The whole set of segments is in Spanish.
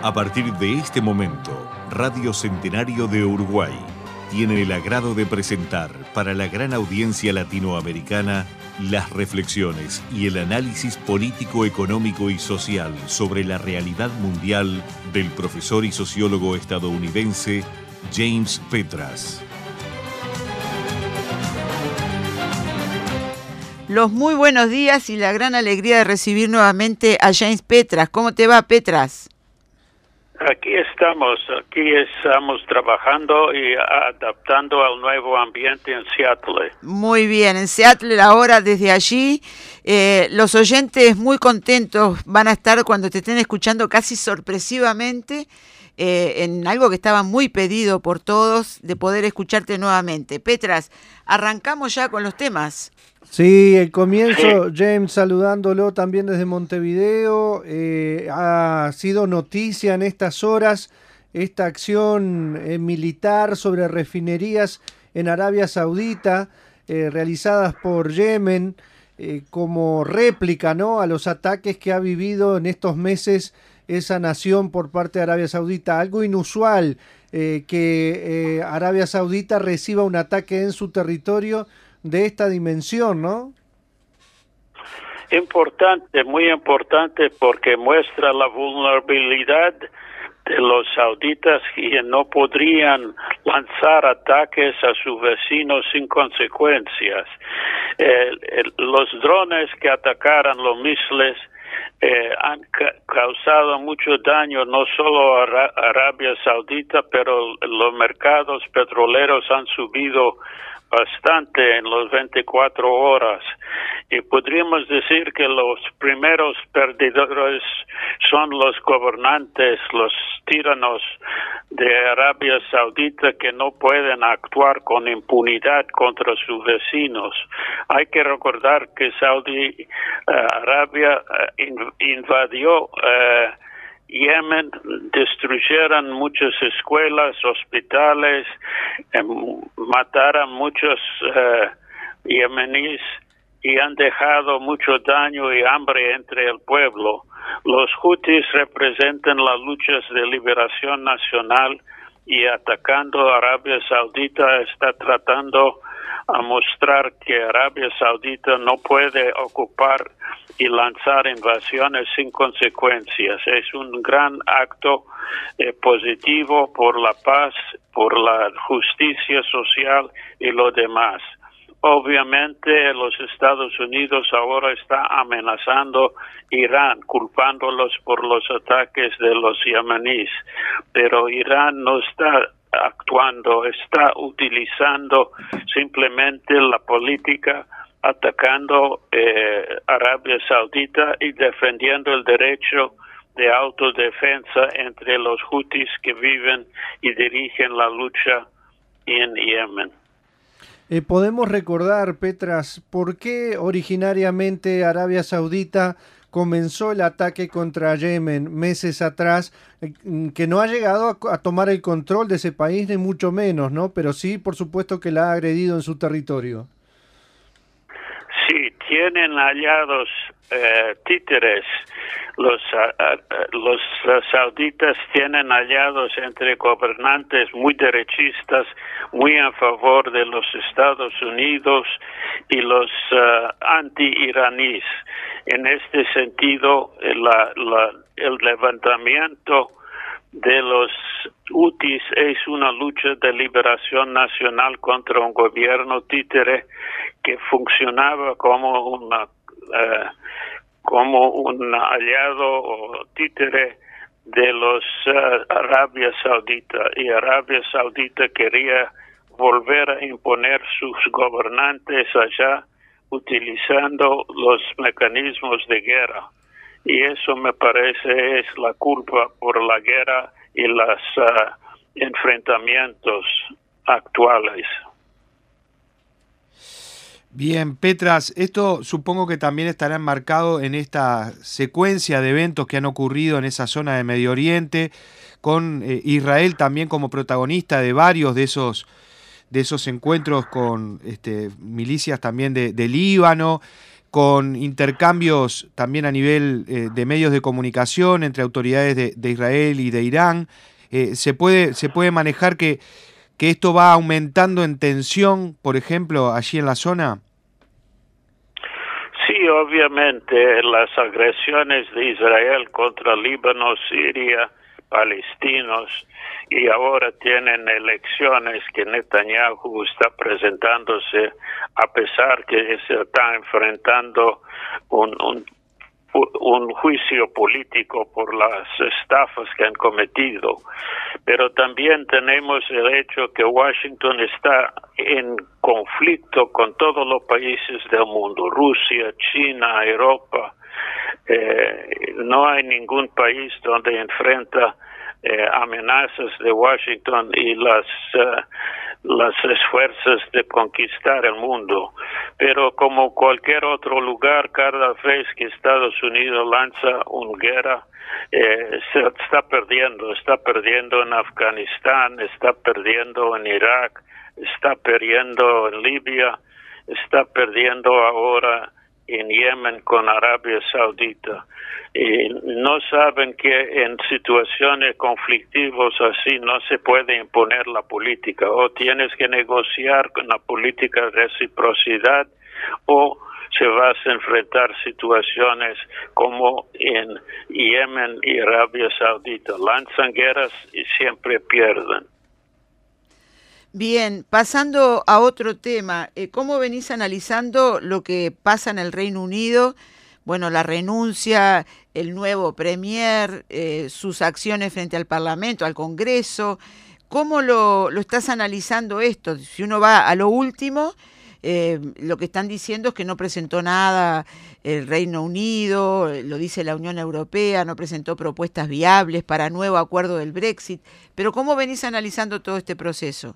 A partir de este momento, Radio Centenario de Uruguay tiene el agrado de presentar para la gran audiencia latinoamericana las reflexiones y el análisis político, económico y social sobre la realidad mundial del profesor y sociólogo estadounidense James Petras. Los muy buenos días y la gran alegría de recibir nuevamente a James Petras. ¿Cómo te va, Petras? Aquí estamos trabajando y adaptando al nuevo ambiente en Seattle. Muy bien, en Seattle ahora desde allí, los oyentes muy contentos van a estar cuando te estén escuchando casi sorpresivamente en algo que estaba muy pedido por todos, de poder escucharte nuevamente. Petras, arrancamos ya con los temas. Sí, el comienzo, James, saludándolo también desde Montevideo. Ha sido noticia en estas horas esta acción militar sobre refinerías en Arabia Saudita, realizadas por Yemen, como réplica, ¿no?, a los ataques que ha vivido en estos meses esa nación por parte de Arabia Saudita. Algo inusual que Arabia Saudita reciba un ataque en su territorio de esta dimensión, ¿no? Importante, muy importante, porque muestra la vulnerabilidad de los sauditas, que no podrían lanzar ataques a sus vecinos sin consecuencias. Los drones que atacaron los misiles han causado mucho daño, no solo a Arabia Saudita, pero los mercados petroleros han subido bastante en las 24 horas, y podríamos decir que los primeros perdedores son los gobernantes, los tiranos de Arabia Saudita, que no pueden actuar con impunidad contra sus vecinos. Hay que recordar que Saudi Arabia invadió Yemen, destruyeron muchas escuelas, hospitales, mataron muchos yemeníes y han dejado mucho daño y hambre entre el pueblo. Los Houthis representan las luchas de liberación nacional, y atacando a Arabia Saudita está tratando a mostrar que Arabia Saudita no puede ocupar y lanzar invasiones sin consecuencias. Es un gran acto positivo por la paz, por la justicia social y lo demás. Obviamente los Estados Unidos ahora está amenazando Irán, culpándolos por los ataques de los yemeníes, pero Irán no está actuando, está utilizando simplemente la política, atacando Arabia Saudita y defendiendo el derecho de autodefensa entre los Houthis que viven y dirigen la lucha en Yemen. Podemos recordar, Petras, ¿por qué originariamente Arabia Saudita comenzó el ataque contra Yemen meses atrás, que no ha llegado a tomar el control de ese país, ni mucho menos, ¿no? Pero sí, por supuesto, que la ha agredido en su territorio? Sí, tienen aliados títeres. Los sauditas tienen aliados entre gobernantes muy derechistas, muy a favor de los Estados Unidos, y los anti-iraníes. En este sentido, el levantamiento de los Houthis es una lucha de liberación nacional contra un gobierno títere que funcionaba como un aliado o títere de los Arabia Saudita, y Arabia Saudita quería volver a imponer sus gobernantes allá utilizando los mecanismos de guerra. Y eso me parece es la culpa por la guerra y los enfrentamientos actuales. Bien, Petras, esto supongo que también estará enmarcado en esta secuencia de eventos que han ocurrido en esa zona de Medio Oriente, con Israel también como protagonista de varios de esos encuentros con milicias también de Líbano, con intercambios también a nivel de medios de comunicación entre autoridades de Israel y de Irán. ¿Se puede manejar que esto va aumentando en tensión, por ejemplo, allí en la zona? Sí, obviamente las agresiones de Israel contra Líbano, Siria, palestinos, y ahora tienen elecciones que Netanyahu está presentándose a pesar que se está enfrentando un juicio político por las estafas que han cometido. Pero también tenemos el hecho que Washington está en conflicto con todos los países del mundo, Rusia, China, Europa. No hay ningún país donde enfrenta amenazas de Washington y las esfuerzos de conquistar el mundo. Pero como cualquier otro lugar, cada vez que Estados Unidos lanza una guerra, se está perdiendo en Afganistán, está perdiendo en Irak, está perdiendo en Libia, está perdiendo ahora en Yemen con Arabia Saudita. Y no saben que en situaciones conflictivas así no se puede imponer la política, o tienes que negociar con la política de reciprocidad, o se vas a enfrentar situaciones como en Yemen y Arabia Saudita. Lanzan guerras y siempre pierden. Bien, pasando a otro tema, ¿cómo venís analizando lo que pasa en el Reino Unido? Bueno, la renuncia, el nuevo premier, sus acciones frente al Parlamento, al Congreso. ¿Cómo lo estás analizando esto? Si uno va a lo último, lo que están diciendo es que no presentó nada el Reino Unido, lo dice la Unión Europea, no presentó propuestas viables para nuevo acuerdo del Brexit. Pero ¿cómo venís analizando todo este proceso?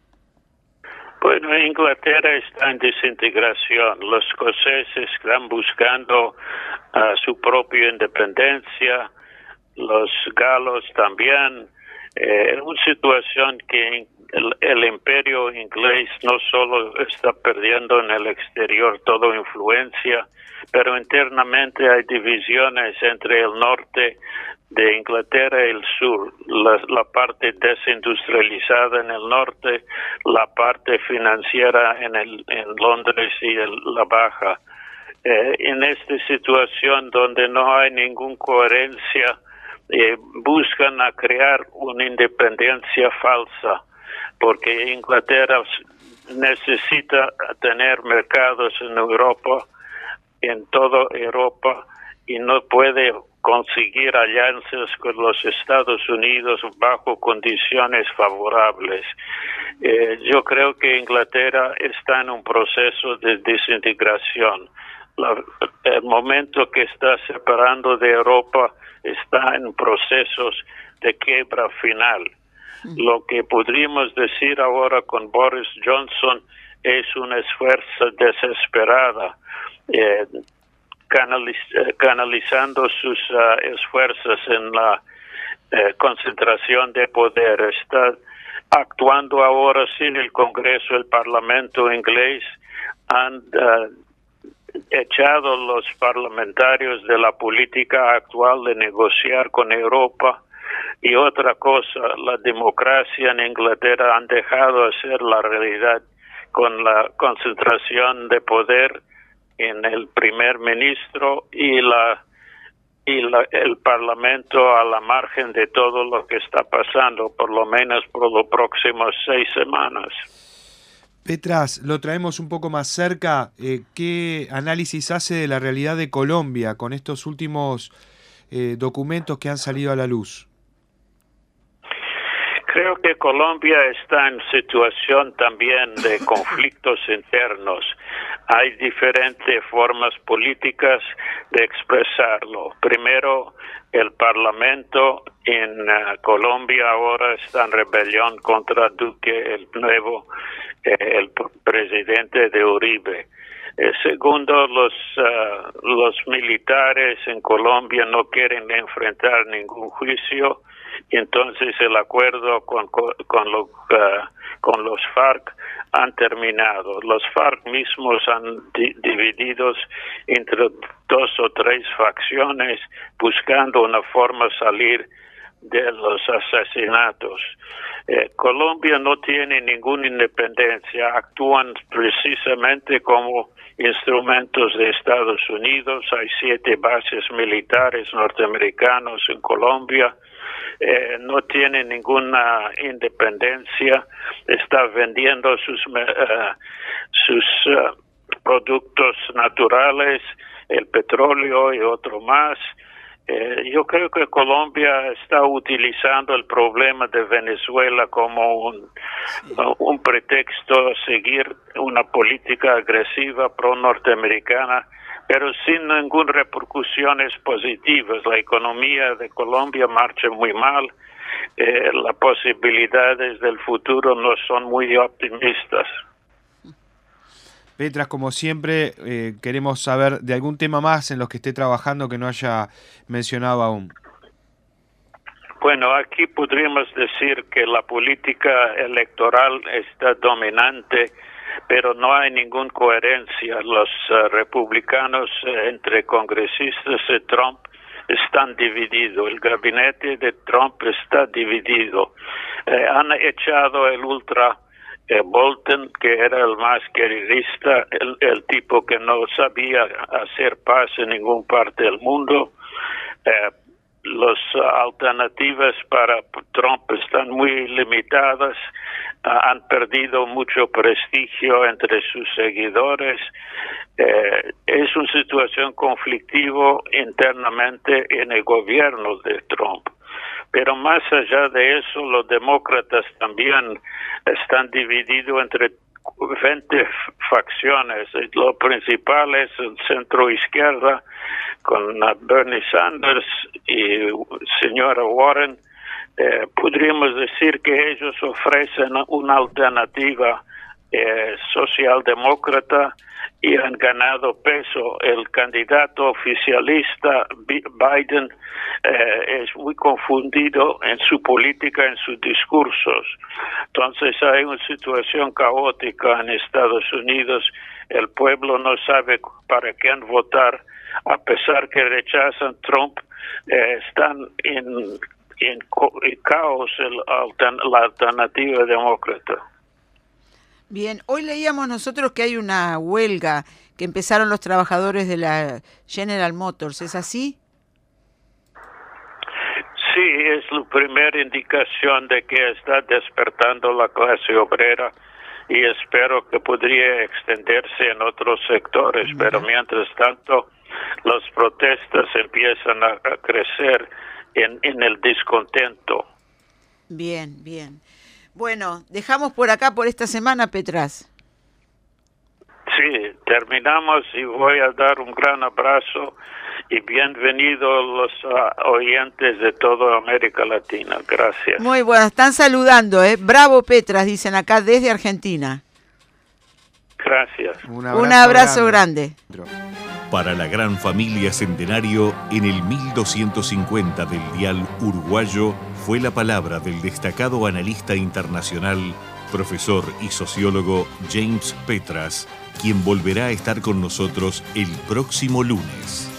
Bueno, Inglaterra está en desintegración. Los escoceses están buscando su propia independencia, los galos también. Es una situación que el imperio inglés no solo está perdiendo en el exterior toda influencia, pero internamente hay divisiones entre el norte de Inglaterra y el sur, la parte desindustrializada en el norte, la parte financiera en Londres y la baja. En esta situación donde no hay ninguna coherencia, buscan a crear una independencia falsa, porque Inglaterra necesita tener mercados en Europa, en toda Europa, y no puede conseguir alianzas con los Estados Unidos bajo condiciones favorables. Yo creo que Inglaterra está en un proceso de desintegración. El momento que está separando de Europa está en procesos de quiebra final. Lo que podríamos decir ahora con Boris Johnson es un esfuerzo desesperada, canalizando sus esfuerzos en la concentración de poder. Está actuando ahora sin el Congreso, el Parlamento inglés. Han echado los parlamentarios de la política actual de negociar con Europa. Y otra cosa, la democracia en Inglaterra han dejado de ser la realidad con la concentración de poder en el primer ministro y el Parlamento a la margen de todo lo que está pasando, por lo menos por los próximos 6 semanas. Petras, lo traemos un poco más cerca. ¿Qué análisis hace de la realidad de Colombia con estos últimos documentos que han salido a la luz? Creo que Colombia está en situación también de conflictos internos. Hay diferentes formas políticas de expresarlo. Primero, el Parlamento en Colombia ahora está en rebelión contra Duque, el nuevo el presidente de Uribe. Segundo, los militares en Colombia no quieren enfrentar ningún juicio. Entonces el acuerdo con los FARC han terminado. Los FARC mismos han divididos entre 2 o 3 facciones buscando una forma de salir de los asesinatos. Colombia no tiene ninguna independencia, actúan precisamente como instrumentos de Estados Unidos. Hay 7 bases militares norteamericanos en Colombia. No tiene ninguna independencia, está vendiendo sus productos naturales, el petróleo y otro más. Yo creo que Colombia está utilizando el problema de Venezuela como un pretexto a seguir una política agresiva pro-norteamericana, pero sin ninguna repercusiones positivas. La economía de Colombia marcha muy mal, las posibilidades del futuro no son muy optimistas. Petras, como siempre, queremos saber de algún tema más en los que esté trabajando que no haya mencionado aún. Bueno, aquí podríamos decir que la política electoral está dominante, pero no hay ninguna coherencia. Los republicanos entre congresistas de Trump están divididos. El gabinete de Trump está dividido. Han echado el ultra Bolton, que era el más guerrerista, el tipo que no sabía hacer paz en ninguna parte del mundo. Las alternativas para Trump están muy limitadas, han perdido mucho prestigio entre sus seguidores. Es una situación conflictiva internamente en el gobierno de Trump. Pero más allá de eso, los demócratas también están divididos entre 20 facciones. Lo principal es el centro izquierda, con Bernie Sanders y señora Warren. Podríamos decir que ellos ofrecen una alternativa socialdemócrata y han ganado peso. El candidato oficialista Biden es muy confundido en su política, en sus discursos. Entonces hay una situación caótica en Estados Unidos. El pueblo no sabe para quién votar, a pesar que rechazan Trump. Están en caos la alternativa demócrata. Bien, hoy leíamos nosotros que hay una huelga que empezaron los trabajadores de la General Motors, ¿es así? Sí, es la primera indicación de que está despertando la clase obrera y espero que podría extenderse en otros sectores, pero mientras tanto las protestas empiezan a crecer en el descontento. Bien, bien. Bueno, dejamos por acá por esta semana, Petras. Sí, terminamos y voy a dar un gran abrazo y bienvenidos los oyentes de toda América Latina. Gracias. Muy bueno, están saludando, ¿eh? Bravo, Petras, dicen acá desde Argentina. Gracias. Un abrazo grande. Para la gran familia Centenario, en el 1250 del dial uruguayo, fue la palabra del destacado analista internacional, profesor y sociólogo James Petras, quien volverá a estar con nosotros el próximo lunes.